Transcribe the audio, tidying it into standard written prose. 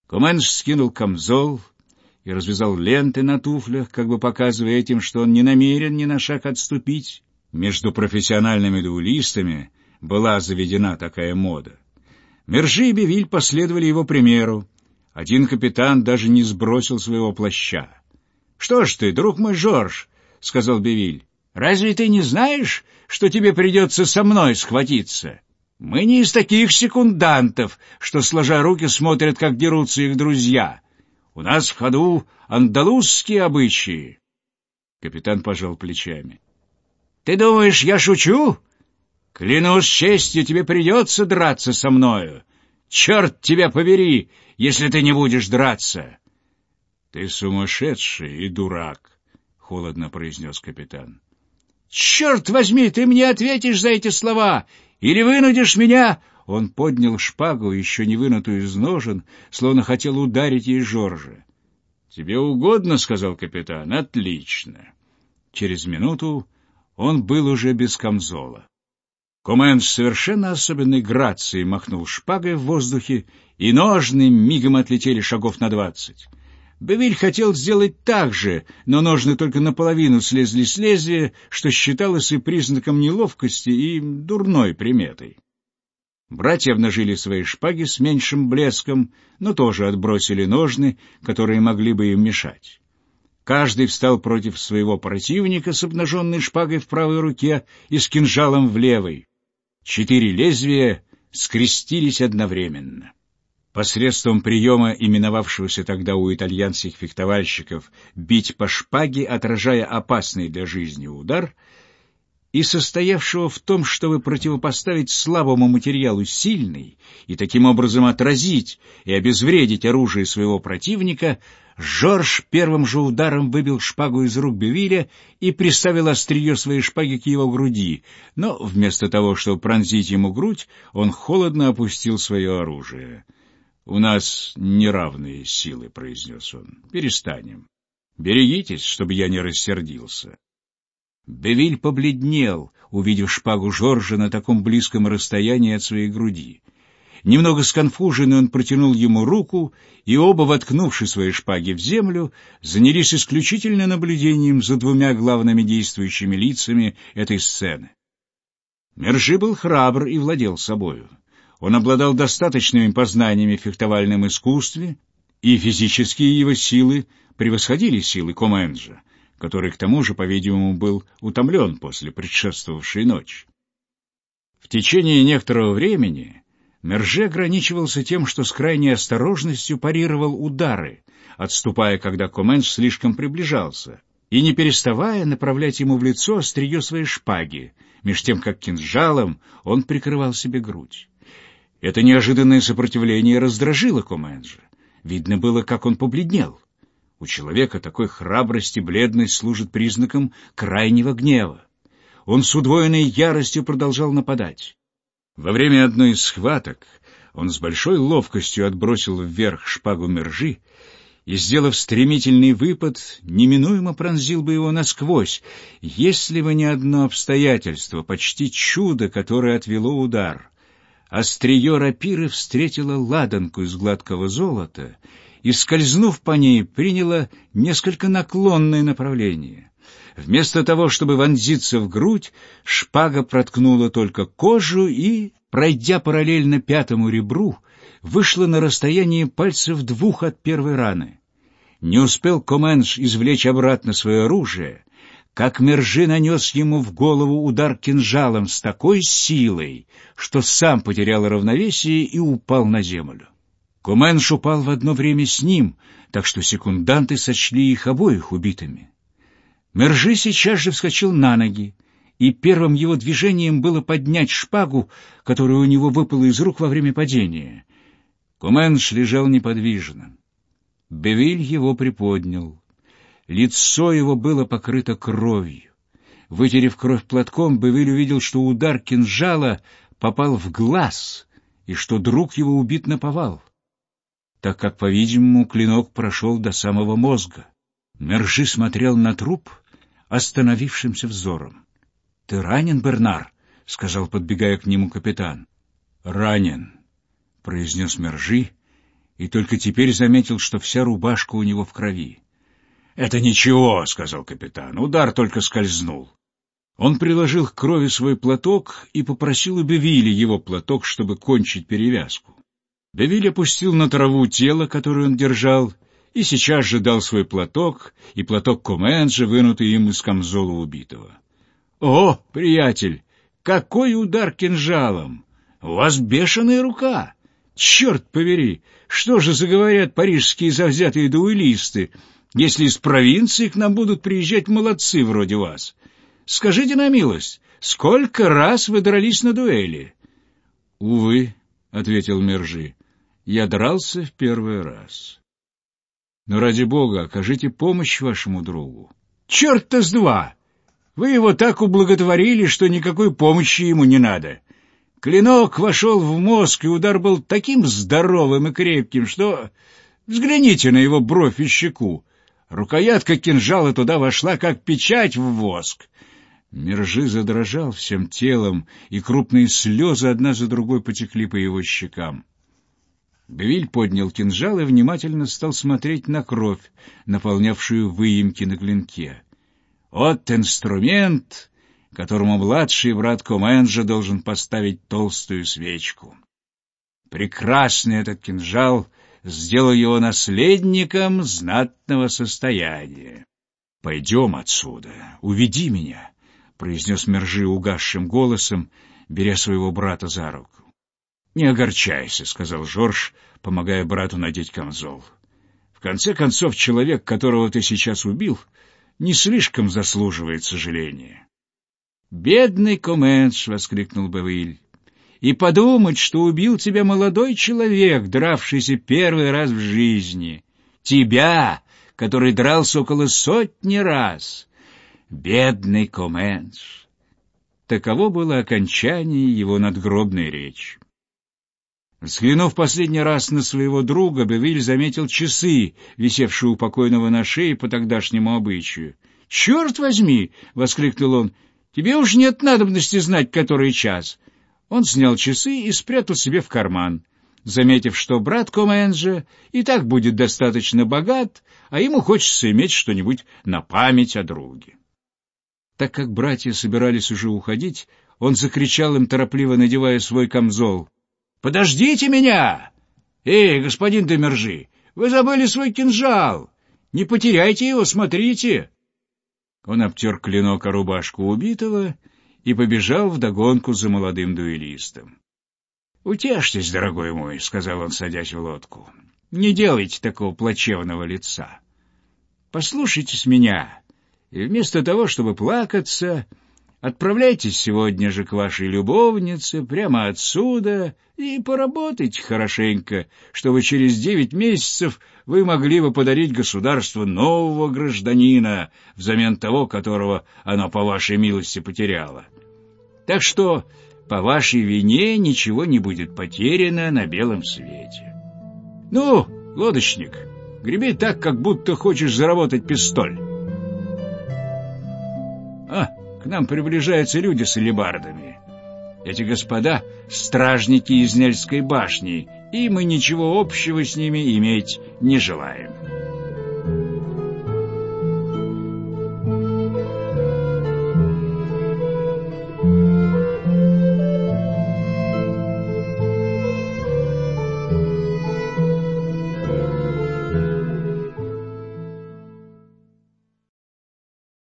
Коменш скинул камзол и развязал ленты на туфлях, как бы показывая этим, что он не намерен ни на шаг отступить. Между профессиональными дуэлистами была заведена такая мода. Мержи и Бевиль последовали его примеру. Один капитан даже не сбросил своего плаща. — Что ж ты, друг мой Жорж, — сказал Бевиль, — разве ты не знаешь, что тебе придется со мной схватиться? Мы не из таких секундантов, что, сложа руки, смотрят, как дерутся их друзья. У нас в ходу андалузские обычаи. Капитан пожал плечами. — Ты думаешь, я шучу? Клянусь честью, тебе придется драться со мною. Черт тебя побери, если ты не будешь драться. — Ты сумасшедший и дурак, — холодно произнес капитан. — Черт возьми, ты мне ответишь за эти слова, или вынудишь меня... Он поднял шпагу, еще не вынутую из ножен, словно хотел ударить ей Жоржа. — Тебе угодно, — сказал капитан, — отлично. Через минуту он был уже без камзола. Коменш с совершенно особенной грацией махнул шпагой в воздухе, и ножны мигом отлетели шагов на 20. Бевиль хотел сделать так же, но ножны только наполовину слезли с лезвия, что считалось и признаком неловкости, и дурной приметой. Братья обнажили свои шпаги с меньшим блеском, но тоже отбросили ножны, которые могли бы им мешать. Каждый встал против своего противника с обнаженной шпагой в правой руке и с кинжалом в левой. 4 лезвия скрестились одновременно. Посредством приема, именовавшегося тогда у итальянских фехтовальщиков «бить по шпаге, отражая опасный для жизни удар», и состоявшего в том, чтобы противопоставить слабому материалу сильный и таким образом отразить и обезвредить оружие своего противника, Жорж первым же ударом выбил шпагу из рук Бевиля и приставил острие своей шпаги к его груди, но вместо того, чтобы пронзить ему грудь, он холодно опустил свое оружие. — У нас неравные силы, — произнес он. — Перестанем. Берегитесь, чтобы я не рассердился. Бевиль побледнел, увидев шпагу Жоржа на таком близком расстоянии от своей груди. Немного сконфуженный он протянул ему руку, и оба, воткнувши свои шпаги в землю, занялись исключительно наблюдением за 2 главными действующими лицами этой сцены. Мержи был храбр и владел собою. Он обладал достаточными познаниями в фехтовальном искусстве, и физические его силы превосходили силы Коменджа, который, к тому же, по-видимому, был утомлен после предшествовавшей ночи. В течение некоторого времени Мержи ограничивался тем, что с крайней осторожностью парировал удары, отступая, когда Коменш слишком приближался, и не переставая направлять ему в лицо острие своей шпаги, меж тем как кинжалом он прикрывал себе грудь. Это неожиданное сопротивление раздражило Коменджа. Видно было, как он побледнел. У человека такой храбрости бледность служит признаком крайнего гнева. Он с удвоенной яростью продолжал нападать. Во время одной из схваток он с большой ловкостью отбросил вверх шпагу Мержи и, сделав стремительный выпад, неминуемо пронзил бы его насквозь, если бы не одно обстоятельство, почти чудо, которое отвело удар. Острие рапиры встретило ладанку из гладкого золота и, скользнув по ней, приняло несколько наклонное направление. Вместо того, чтобы вонзиться в грудь, шпага проткнула только кожу и, пройдя параллельно 5-му ребру, вышла на расстоянии пальцев 2 от первой раны. Не успел Коменш извлечь обратно свое оружие, как Мержи нанес ему в голову удар кинжалом с такой силой, что сам потерял равновесие и упал на землю. Коменш упал в одно время с ним, так что секунданты сочли их обоих убитыми. Мержи сейчас же вскочил на ноги, и первым его движением было поднять шпагу, которая у него выпала из рук во время падения. Коменш лежал неподвижно. Бевиль его приподнял. Лицо его было покрыто кровью. Вытерев кровь платком, Бевиль увидел, что удар кинжала попал в глаз, и что друг его убит наповал, так как, по-видимому, клинок прошел до самого мозга. Мержи смотрел на труп остановившимся взором. — Ты ранен, Бернар? — сказал, подбегая к нему капитан. — Ранен, — произнес Мержи и только теперь заметил, что вся рубашка у него в крови. «Это ничего», — сказал капитан, — «удар только скользнул». Он приложил к крови свой платок и попросил у Бевиля его платок, чтобы кончить перевязку. Бевиль опустил на траву тело, которое он держал, и сейчас же дал свой платок и платок Коменджи, вынутый им из камзола убитого. «О, приятель, какой удар кинжалом! У вас бешеная рука! Черт побери, что же заговорят парижские завзятые дуэлисты, если из провинции к нам будут приезжать молодцы вроде вас? Скажите на милость, сколько раз вы дрались на дуэли?» «Увы», — ответил Мержи, — «я дрался в первый раз». «Но ради бога, окажите помощь вашему другу». «Черт-то с два! Вы его так ублаготворили, что никакой помощи ему не надо. Клинок вошел в мозг, и удар был таким здоровым и крепким, что... Взгляните на его бровь и щеку. Рукоятка кинжала туда вошла, как печать в воск». Мержи задрожал всем телом, и крупные слезы одна за другой потекли по его щекам. Бевиль поднял кинжал и внимательно стал смотреть на кровь, наполнявшую выемки на клинке. Вот инструмент, которому младший брат Коменджа должен поставить толстую свечку. Прекрасный этот кинжал сделал его наследником знатного состояния. «Пойдем отсюда, уведи меня», — произнес Мержи угасшим голосом, беря своего брата за руку. «Не огорчайся», — сказал Жорж, помогая брату надеть камзол. «В конце концов, человек, которого ты сейчас убил, не слишком заслуживает сожаления». «Бедный Комендж!» — воскликнул Бевиль. «И подумать, что убил тебя молодой человек, дравшийся первый раз в жизни. Тебя, который дрался около 100 раз. Бедный Комендж!» Таково было окончание его надгробной речи. Взглянув последний раз на своего друга, Бевиль заметил часы, висевшие у покойного на шее по тогдашнему обычаю. «Черт возьми!» — воскликнул он. «Тебе уж нет надобности знать, который час». Он снял часы и спрятал себе в карман, заметив, что брат Коменджа и так будет достаточно богат, а ему хочется иметь что-нибудь на память о друге. Так как братья собирались уже уходить, он закричал им, торопливо надевая свой камзол: «Подождите меня! Эй, господин де Мержи, вы забыли свой кинжал! Не потеряйте его, смотрите!» Он обтер клинок о рубашку убитого и побежал вдогонку за молодым дуэлистом. «Утешьтесь, дорогой мой», — сказал он, садясь в лодку. «Не делайте такого плачевного лица. Послушайтесь меня, и вместо того, чтобы плакаться, отправляйтесь сегодня же к вашей любовнице прямо отсюда и поработайте хорошенько, чтобы через 9 месяцев вы могли бы подарить государству нового гражданина взамен того, которого оно по вашей милости потеряло. Так что по вашей вине ничего не будет потеряно на белом свете. Ну, лодочник, греби так, как будто хочешь заработать пистоль». К нам приближаются люди с алебардами. Эти господа — стражники из Нельской башни, и мы ничего общего с ними иметь не желаем.